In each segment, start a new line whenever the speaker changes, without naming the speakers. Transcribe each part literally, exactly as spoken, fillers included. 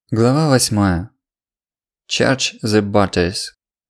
Глава восьмая. Charge the butters.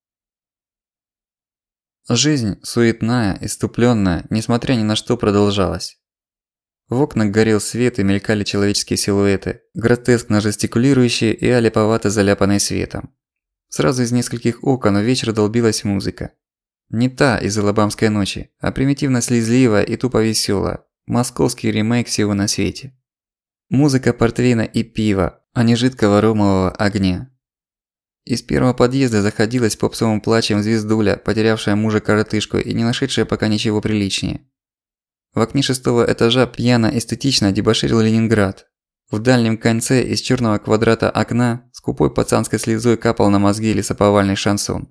Жизнь, суетная, исступлённая, несмотря ни на что, продолжалась. В окнах горел свет и мелькали человеческие силуэты, гротескно жестикулирующие и олиповато заляпанные светом. Сразу из нескольких окон в вечер долбилась музыка. Не та из «Алабамской ночи», а примитивно-слезливая и тупо весёлая, московский ремейк всего на свете. Музыка портвейна и пива, а не жидкого ромового огня. Из первого подъезда заходилась попсовым плачем звездуля, потерявшая мужа-коротышку и не нашедшая пока ничего приличнее. В окне шестого этажа пьяно-эстетично дебоширил Ленинград. В дальнем конце из чёрного квадрата окна скупой пацанской слезой капал на мозги лесоповальный шансон.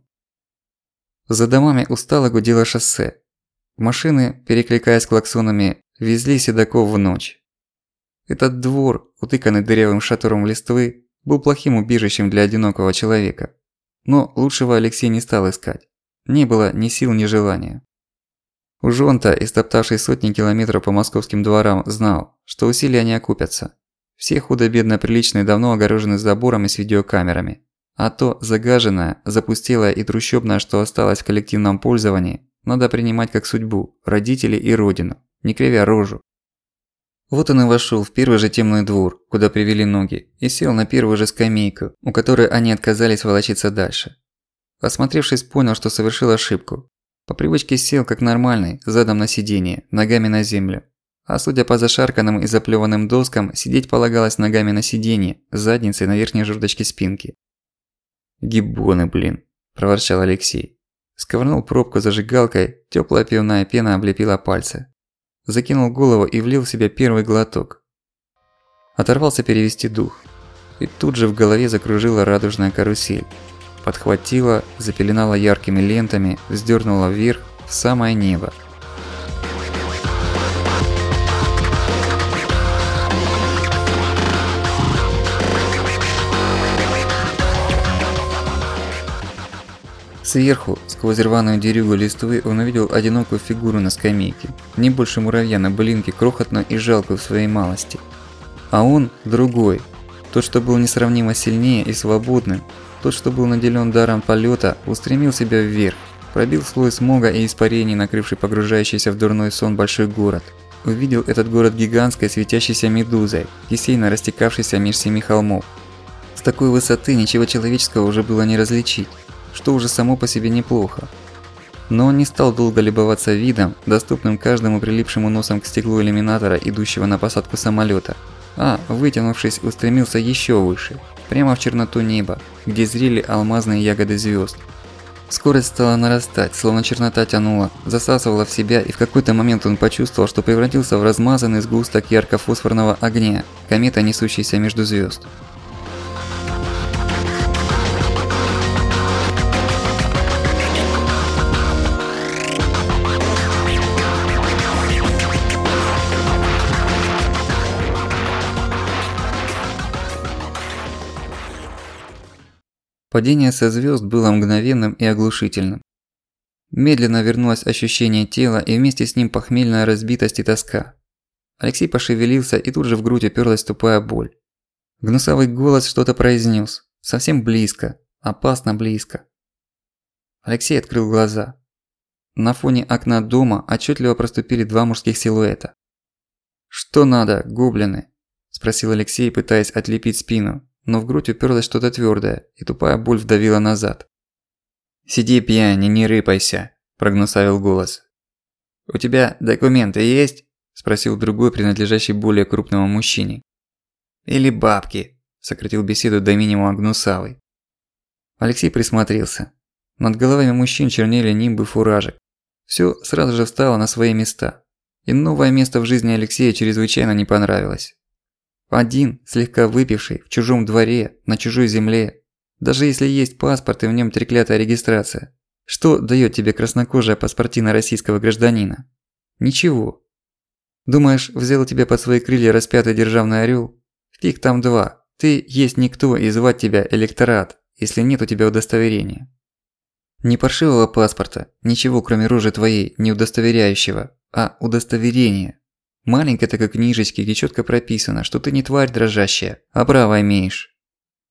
За домами устало гудело шоссе. Машины, перекликаясь клаксонами, везли седаков в ночь. Этот двор, утыканный дырявым шатором листвы, был плохим убежищем для одинокого человека. Но лучшего Алексей не стал искать. Не было ни сил, ни желания. Уж он-то, истоптавший сотни километров по московским дворам, знал, что усилия не окупятся. Все худо-бедно приличные давно огорожены заборами с видеокамерами. А то загаженное, запустелое и трущобное, что осталось в коллективном пользовании, надо принимать как судьбу, родителей и родину, не кривя рожу. Вот он и вошёл в первый же темный двор, куда привели ноги, и сел на первую же скамейку, у которой они отказались волочиться дальше. Осмотревшись, понял, что совершил ошибку. По привычке сел как нормальный, задом на сиденье, ногами на землю. А судя по зашарканным и заплёванным доскам, сидеть полагалось ногами на сиденье, задницей на верхней жердочке спинки. «Гиббоны, блин», – проворчал Алексей. Сковырнул пробку зажигалкой, тёплая пивная пена облепила пальцы. Закинул голову и влил в себя первый глоток. Оторвался перевести дух. И тут же в голове закружила радужная карусель. Подхватила, запеленала яркими лентами, вздёрнула вверх в самое небо. Сверху, сквозь рваную дерюгу листвы, он увидел одинокую фигуру на скамейке, не больше муравья на былинке, крохотную и жалкую в своей малости. А он другой, тот, что был несравнимо сильнее и свободным, тот, что был наделен даром полета, устремил себя вверх, пробил слой смога и испарений, накрывший погружающийся в дурной сон большой город. Увидел этот город гигантской светящейся медузой, кисейно растекавшейся меж семи холмов. С такой высоты ничего человеческого уже было не различить, что уже само по себе неплохо. Но он не стал долго любоваться видом, доступным каждому прилипшему носом к стеклу иллюминатора, идущего на посадку самолета, а, вытянувшись, устремился еще выше, прямо в черноту неба, где зрели алмазные ягоды звезд. Скорость стала нарастать, словно чернота тянула, засасывала в себя, и в какой-то момент он почувствовал, что превратился в размазанный сгусток ярко-фосфорного огня, комета, несущаяся между звезд. Падение со звёзд было мгновенным и оглушительным. Медленно вернулось ощущение тела и вместе с ним похмельная разбитость и тоска. Алексей пошевелился, и тут же в грудь уперлась тупая боль. Гнусавый голос что-то произнёс. Совсем близко. Опасно близко. Алексей открыл глаза. На фоне окна дома отчётливо проступили два мужских силуэта. «Что надо, гоблины?» – спросил Алексей, пытаясь отлепить спину. Но в грудь уперлось что-то твёрдое, и тупая боль вдавила назад. «Сиди, пьянь, не рыпайся», – прогнусавил голос. «У тебя документы есть?» – спросил другой, принадлежащий более крупному мужчине. «Или бабки», – сократил беседу до минимума гнусавый. Алексей присмотрелся. Над головами мужчин чернели нимбы фуражек. Всё сразу же встало на свои места. И новое место в жизни Алексея чрезвычайно не понравилось. Один, слегка выпивший, в чужом дворе, на чужой земле. Даже если есть паспорт и в нём треклятая регистрация. Что даёт тебе краснокожая паспортина российского гражданина? Ничего. Думаешь, взял тебя под свои крылья распятый державный орёл? Фиг там два. Ты есть никто, и звать тебя электорат, если нет у тебя удостоверения. Ни паршивого паспорта, ничего кроме рожи твоей, не удостоверяющего, а удостоверение. Маленькой такой книжечке, где чётко прописано, что ты не тварь дрожащая, а право имеешь.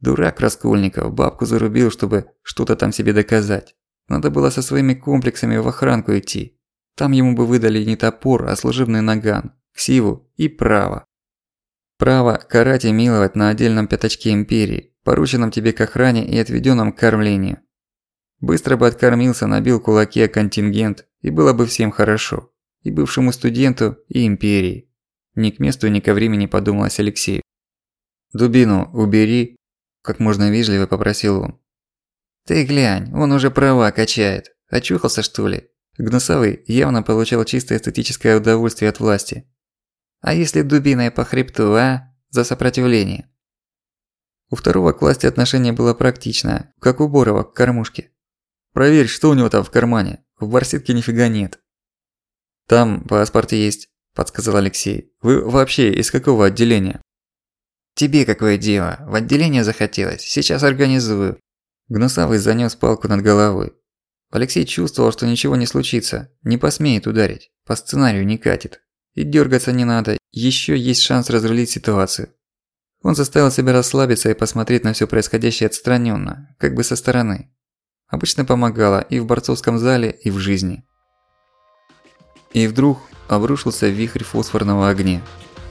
Дурак Раскольников, бабку зарубил, чтобы что-то там себе доказать. Надо было со своими комплексами в охранку идти. Там ему бы выдали не топор, а служебный наган, ксиву и право. Право карать и миловать на отдельном пятачке империи, порученном тебе к охране и отведённом к кормлению. Быстро бы откормился, набил кулаки о контингент, и было бы всем хорошо. И бывшему студенту, и империи. Ни к месту, ни ко времени подумалось Алексею. «Дубину убери», – как можно вежливо попросил он. «Ты глянь, он уже права качает. Очухался, что ли?» Гнусавый явно получал чисто эстетическое удовольствие от власти. «А если дубиной по хребту, а? За сопротивление?» У второго к власти отношение было практичное, как у Борова к кормушке. «Проверь, что у него там в кармане. В барсетке нифига нет». «Там паспорт есть», – подсказал Алексей. «Вы вообще из какого отделения?» «Тебе какое дело? В отделение захотелось. Сейчас организую». Гнусавый занёс палку над головой. Алексей чувствовал, что ничего не случится, не посмеет ударить, по сценарию не катит. И дёргаться не надо, ещё есть шанс разрулить ситуацию. Он заставил себя расслабиться и посмотреть на всё происходящее отстранённо, как бы со стороны. Обычно помогало и в борцовском зале, и в жизни. И вдруг обрушился вихрь фосфорного огня.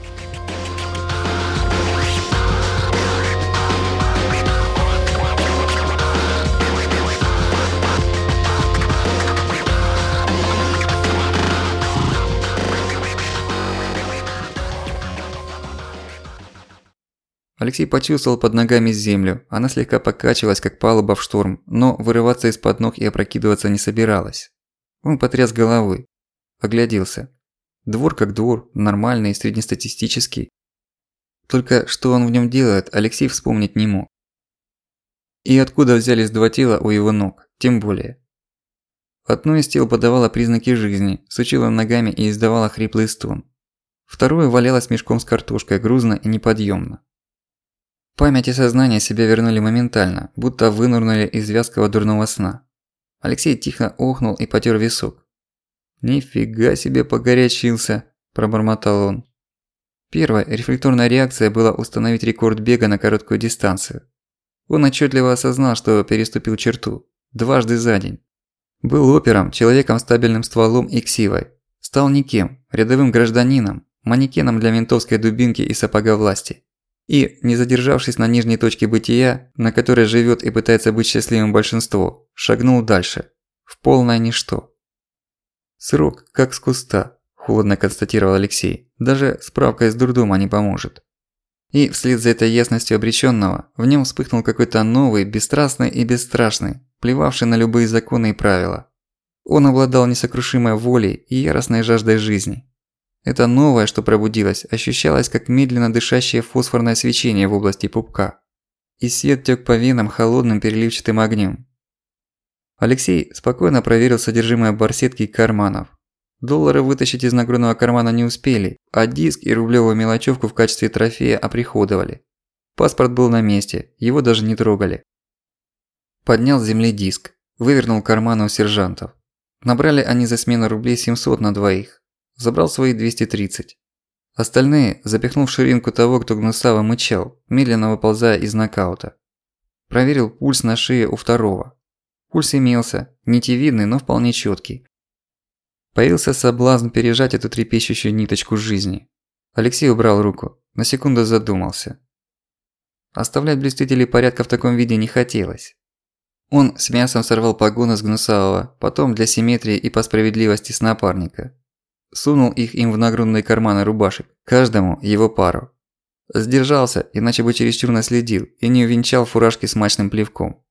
Алексей почувствовал под ногами землю, она слегка покачивалась, как палуба в шторм, но вырываться из-под ног и опрокидываться не собиралась. Он потряс головой, огляделся. Двор как двор, нормальный и среднестатистический. Только что он в нём делает, Алексей вспомнить не мог. И откуда взялись два тела у его ног, тем более. Одно из тел подавало признаки жизни, сучило ногами и издавало хриплый стон. Второе валялось мешком с картошкой, грузно и неподъёмно. Память и сознание себя вернули моментально, будто вынырнули из вязкого дурного сна. Алексей тихо охнул и потёр висок. «Нифига себе погорячился», – пробормотал он. Первая рефлекторная реакция была установить рекорд бега на короткую дистанцию. Он отчётливо осознал, что переступил черту. Дважды за день. Был опером, человеком с табельным стволом и ксивой. Стал никем, рядовым гражданином, манекеном для ментовской дубинки и сапога власти. И, не задержавшись на нижней точке бытия, на которой живёт и пытается быть счастливым большинство, шагнул дальше. В полное ничто. «Срок как с куста», – холодно констатировал Алексей. «Даже справка из дурдома не поможет». И вслед за этой ясностью обречённого, в нём вспыхнул какой-то новый, бесстрастный и бесстрашный, плевавший на любые законы и правила. Он обладал несокрушимой волей и яростной жаждой жизни. Это новое, что пробудилось, ощущалось как медленно дышащее фосфорное свечение в области пупка. И свет тёк по венам холодным переливчатым огнём. Алексей спокойно проверил содержимое барсетки и карманов. Доллары вытащить из нагрудного кармана не успели, а диск и рублёвую мелочёвку в качестве трофея оприходовали. Паспорт был на месте, его даже не трогали. Поднял с земли диск, вывернул карманы у сержантов. Набрали они за смену рублей семьсот на двоих. Забрал свои двести тридцать. Остальные запихнул в ширинку того, кто гнусаво мычал, медленно выползая из нокаута. Проверил пульс на шее у второго. Пульс имелся, нитевидный, но вполне чёткий. Появился соблазн пережать эту трепещущую ниточку жизни. Алексей убрал руку, на секунду задумался. Оставлять блюстителей порядка в таком виде не хотелось. Он с мясом сорвал погоны с гнусавого, потом для симметрии и по справедливости с напарника. Сунул их им в нагрудные карманы рубашек, каждому его пару. Сдержался, иначе бы чересчур наследил и не увенчал фуражки смачным плевком.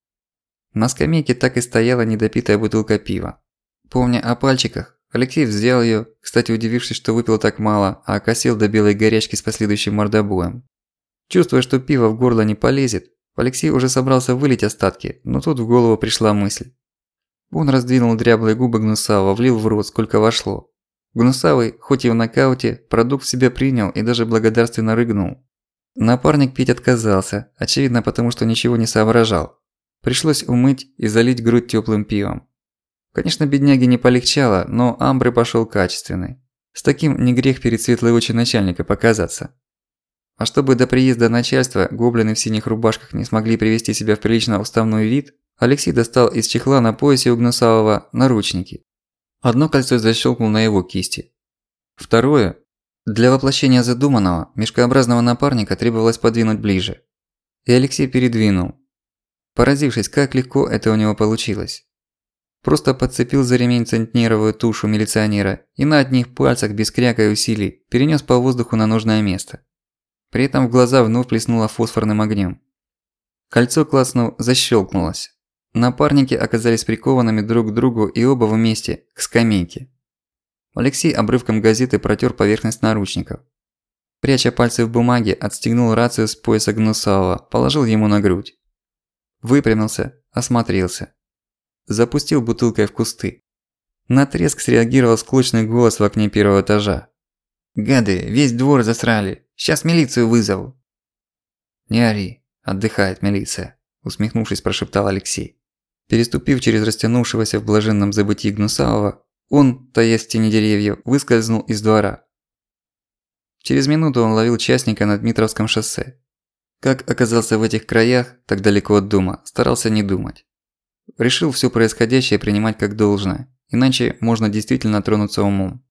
На скамейке так и стояла недопитая бутылка пива. Помня о пальчиках, Алексей взял её, кстати удивившись, что выпил так мало, а окосил до белой горячки с последующим мордобоем. Чувствуя, что пиво в горло не полезет, Алексей уже собрался вылить остатки, но тут в голову пришла мысль. Он раздвинул дряблые губы Гнусавого, влил в рот, сколько вошло. Гнусавый, хоть и в нокауте, продукт в себя принял и даже благодарственно рыгнул. Напарник пить отказался, очевидно потому, что ничего не соображал. Пришлось умыть и залить грудь тёплым пивом. Конечно, бедняге не полегчало, но амбре пошёл качественный. С таким не грех перед светлой очи начальника показаться. А чтобы до приезда начальства гоблины в синих рубашках не смогли привести себя в прилично уставной вид, Алексей достал из чехла на поясе у Гнусавого наручники. Одно кольцо защелкнул на его кисти. Второе. Для воплощения задуманного, мешкообразного напарника требовалось подвинуть ближе. И Алексей передвинул, поразившись, как легко это у него получилось. Просто подцепил за ремень центнеровую тушу милиционера и на одних пальцах без кряка и усилий перенес по воздуху на нужное место. При этом в глаза вновь плеснуло фосфорным огнем. Кольцо, клацнув, защелкнулось. Напарники оказались прикованными друг к другу и оба вместе, к скамейке. Алексей обрывком газеты протер поверхность наручников. Пряча пальцы в бумаге, отстегнул рацию с пояса Гнусавого, положил ему на грудь. Выпрямился, осмотрелся. Запустил бутылкой в кусты. На треск среагировал склочный голос в окне первого этажа. «Гады, весь двор засрали. Сейчас милицию вызову». «Не ори, отдыхает милиция», – усмехнувшись, прошептал Алексей. Переступив через растянувшегося в блаженном забытии Гнусавого, он, таясь в тени деревьев, выскользнул из двора. Через минуту он ловил частника на Дмитровском шоссе. Как оказался в этих краях, так далеко от дома, старался не думать. Решил всё происходящее принимать как должное, иначе можно действительно тронуться умом.